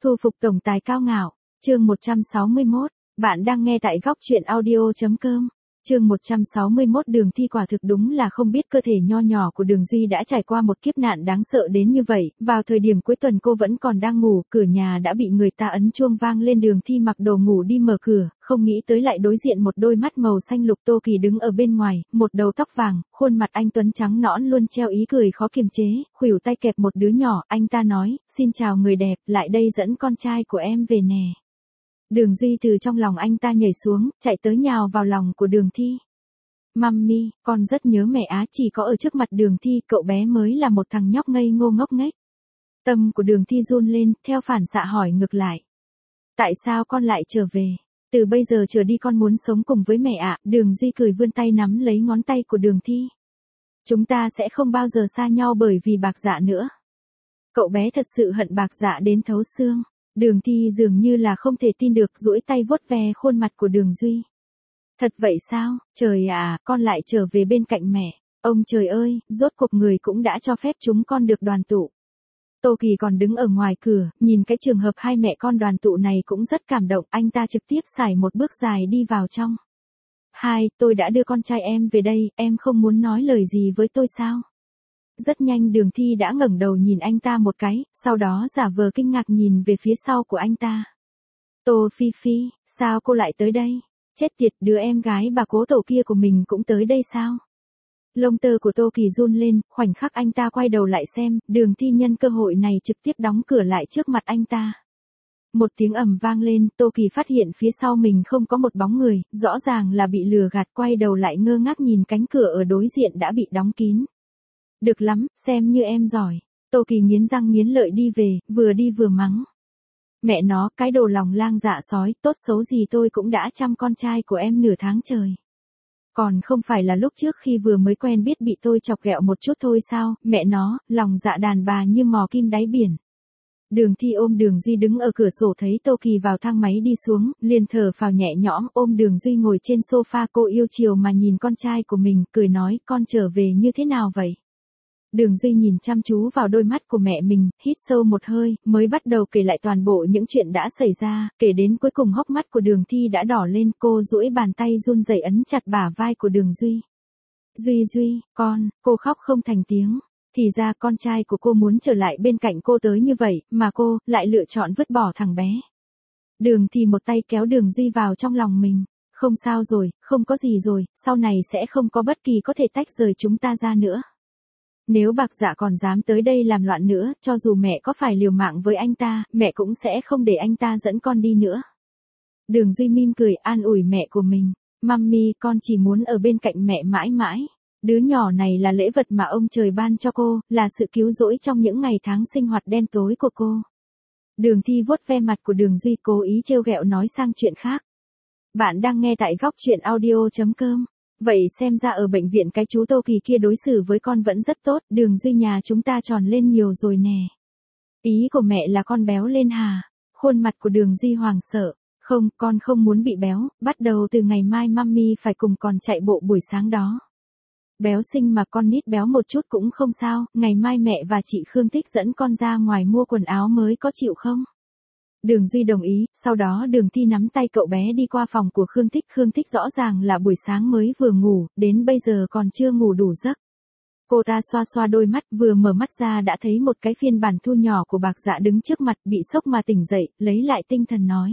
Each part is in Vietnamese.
Thu phục tổng tài cao ngạo, chương 161, bạn đang nghe tại góc truyện audio.com. Chương 161 Đường Thi quả thực đúng là không biết cơ thể nho nhỏ của Đường Duy đã trải qua một kiếp nạn đáng sợ đến như vậy, vào thời điểm cuối tuần cô vẫn còn đang ngủ, cửa nhà đã bị người ta ấn chuông vang lên. Đường Thi mặc đồ ngủ đi mở cửa, không nghĩ tới lại đối diện một đôi mắt màu xanh lục. Tô Kỳ đứng ở bên ngoài, một đầu tóc vàng, khuôn mặt anh tuấn trắng nõn luôn treo ý cười khó kiềm chế, khuỷu tay kẹp một đứa nhỏ. Anh ta nói, xin chào người đẹp, lại đây dẫn con trai của em về nè. Đường Duy từ trong lòng anh ta nhảy xuống, chạy tới nhào vào lòng của Đường Thi. Mummy, con rất nhớ mẹ á. Chỉ có ở trước mặt Đường Thi, cậu bé mới là một thằng nhóc ngây ngô ngốc nghếch. Tâm của Đường Thi run lên, theo phản xạ hỏi ngược lại. Tại sao con lại trở về? Từ bây giờ trở đi con muốn sống cùng với mẹ ạ. Đường Duy cười vươn tay nắm lấy ngón tay của Đường Thi. Chúng ta sẽ không bao giờ xa nhau bởi vì Bạc Dạ nữa. Cậu bé thật sự hận Bạc Dạ đến thấu xương. Đường Thi dường như là không thể tin được, duỗi tay vuốt ve khuôn mặt của Đường Duy. Thật vậy sao? Trời ạ, con lại trở về bên cạnh mẹ. Ông trời ơi, rốt cuộc người cũng đã cho phép chúng con được đoàn tụ. Tô Kỳ còn đứng ở ngoài cửa, nhìn cái trường hợp hai mẹ con đoàn tụ này cũng rất cảm động. Anh ta trực tiếp xài một bước dài đi vào trong. Hai, tôi đã đưa con trai em về đây, em không muốn nói lời gì với tôi sao? Rất nhanh Đường Thi đã ngẩng đầu nhìn anh ta một cái, sau đó giả vờ kinh ngạc nhìn về phía sau của anh ta. Tô Phi Phi, sao cô lại tới đây? Chết tiệt, đứa em gái bà cố tổ kia của mình cũng tới đây sao? Lông tơ của Tô Kỳ run lên, khoảnh khắc anh ta quay đầu lại xem, Đường Thi nhân cơ hội này trực tiếp đóng cửa lại trước mặt anh ta. Một tiếng ầm vang lên, Tô Kỳ phát hiện phía sau mình không có một bóng người, rõ ràng là bị lừa gạt. Quay đầu lại ngơ ngác nhìn cánh cửa ở đối diện đã bị đóng kín. Được lắm, xem như em giỏi. Tô Kỳ nghiến răng nghiến lợi đi về, vừa đi vừa mắng. Mẹ nó, cái đồ lòng lang dạ sói, tốt xấu gì tôi cũng đã chăm con trai của em nửa tháng trời. Còn không phải là lúc trước khi vừa mới quen biết bị tôi chọc ghẹo một chút thôi sao? Mẹ nó, lòng dạ đàn bà như mò kim đáy biển. Đường Thi ôm Đường Duy đứng ở cửa sổ, thấy Tô Kỳ vào thang máy đi xuống, liền thở phào nhẹ nhõm, ôm Đường Duy ngồi trên sofa. Cô yêu chiều mà nhìn con trai của mình, cười nói, con trở về như thế nào vậy? Đường Duy nhìn chăm chú vào đôi mắt của mẹ mình, hít sâu một hơi, mới bắt đầu kể lại toàn bộ những chuyện đã xảy ra. Kể đến cuối cùng hốc mắt của Đường Thi đã đỏ lên, cô duỗi bàn tay run rẩy ấn chặt bả vai của Đường Duy. Duy, cô khóc không thành tiếng. Thì ra con trai của cô muốn trở lại bên cạnh cô tới như vậy, mà cô lại lựa chọn vứt bỏ thằng bé. Đường Thi một tay kéo Đường Duy vào trong lòng mình. Không sao rồi, không có gì rồi, sau này sẽ không có bất kỳ có thể tách rời chúng ta ra nữa. Nếu Bạc Dạ còn dám tới đây làm loạn nữa, cho dù mẹ có phải liều mạng với anh ta, mẹ cũng sẽ không để anh ta dẫn con đi nữa. Đường Duy mỉm cười an ủi mẹ của mình. Mummy, con chỉ muốn ở bên cạnh mẹ mãi mãi. Đứa nhỏ này là lễ vật mà ông trời ban cho cô, là sự cứu rỗi trong những ngày tháng sinh hoạt đen tối của cô. Đường Thi vuốt ve mặt của Đường Duy, cố ý trêu ghẹo nói sang chuyện khác. Bạn đang nghe tại góc truyện audio.com. Vậy xem ra ở bệnh viện cái chú Tô Kỳ kia đối xử với con vẫn rất tốt. Đường Duy, nhà chúng ta tròn lên nhiều rồi nè. Ý của mẹ là con béo lên hả? Khuôn mặt của Đường Duy hoảng sợ. Không, con không muốn bị béo, bắt đầu từ ngày mai mummy phải cùng con chạy bộ buổi sáng đó. Béo xinh mà con nít béo một chút cũng không sao, ngày mai mẹ và chị Khương Thích dẫn con ra ngoài mua quần áo mới, có chịu không? Đường Duy đồng ý, sau đó Đường Thi nắm tay cậu bé đi qua phòng của Khương Thích. Khương Thích rõ ràng là buổi sáng mới vừa ngủ, đến bây giờ còn chưa ngủ đủ giấc. Cô ta xoa xoa đôi mắt, vừa mở mắt ra đã thấy một cái phiên bản thu nhỏ của Bạc Dạ đứng trước mặt, bị sốc mà tỉnh dậy, lấy lại tinh thần nói.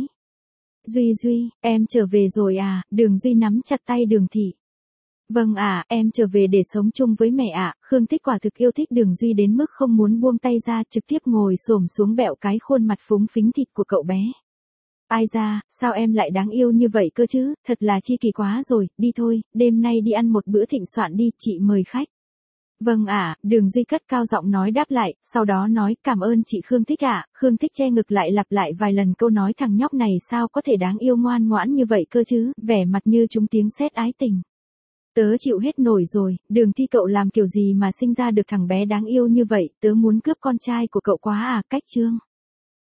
Duy, em trở về rồi à? Đường Duy nắm chặt tay Đường Thị. Vâng ạ, em trở về để sống chung với mẹ ạ. Khương Thích quả thực yêu thích Đường Duy đến mức không muốn buông tay ra, trực tiếp ngồi xổm xuống bẹo cái khuôn mặt phúng phính thịt của cậu bé. Ai da, sao em lại đáng yêu như vậy cơ chứ, thật là chi kỳ quá rồi. Đi thôi, đêm nay đi ăn một bữa thịnh soạn đi, chị mời khách. Vâng ạ, Đường Duy cất cao giọng nói đáp lại, sau đó nói cảm ơn chị Khương Thích ạ. Khương Thích che ngực lại lặp lại vài lần câu nói thằng nhóc này sao có thể đáng yêu ngoan ngoãn như vậy cơ chứ, vẻ mặt như trúng tiếng sét ái tình. Tớ chịu hết nổi rồi, Đường Thi cậu làm kiểu gì mà sinh ra được thằng bé đáng yêu như vậy, tớ muốn cướp con trai của cậu quá à, cách chương.